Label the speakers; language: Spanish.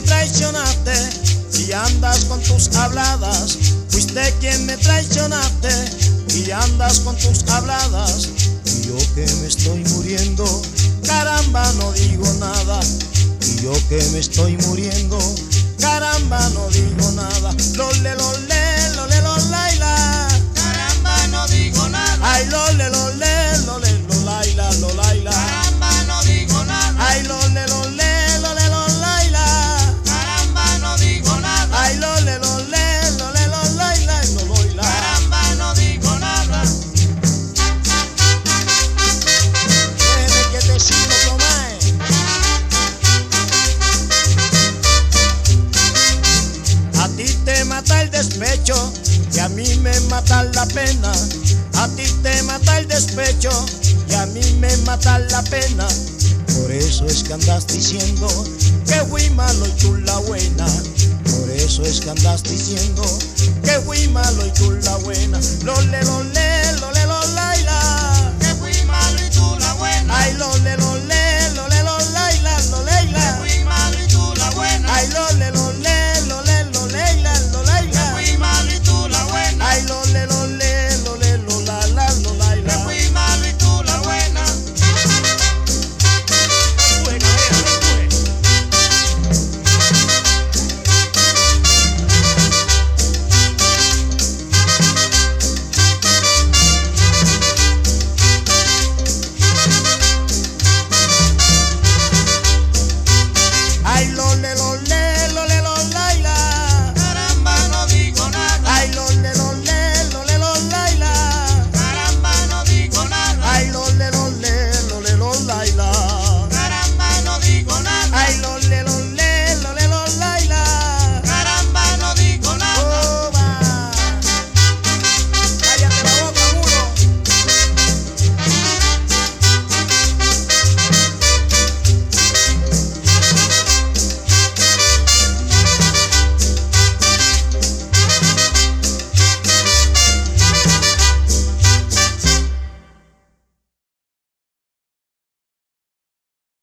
Speaker 1: traicionaste y andas con tus habladas. Fuiste quien me traicionaste y andas con tus habladas. Y yo que me estoy muriendo, caramba no digo nada. Y yo que me estoy muriendo, caramba no digo nada. Lole, lole, lole, lolaila.
Speaker 2: Caramba, no digo nada.
Speaker 1: Ay, lole, lole, lole, lolaila, lolaila.
Speaker 2: Caramba, no digo nada.
Speaker 1: Ay, lole, lole, lole, lolaila.
Speaker 2: Caramba, no digo nada.
Speaker 1: Ay, lole, lole, lole, lolaila, loloila.
Speaker 2: Caramba, no digo nada.
Speaker 1: Déjeme que te sigo, Tomae. A ti te mata el despecho y a mí me mata la pena. A ti te mata el despecho y a mí me mata la pena. Por eso es que andas diciendo que fui malo y tú la buena. Por eso es que andas diciendo que fui malo y tú la buena. Lole, lole, lole, lolaila.
Speaker 2: Que fui malo y tú la buena.
Speaker 1: Ay, lole,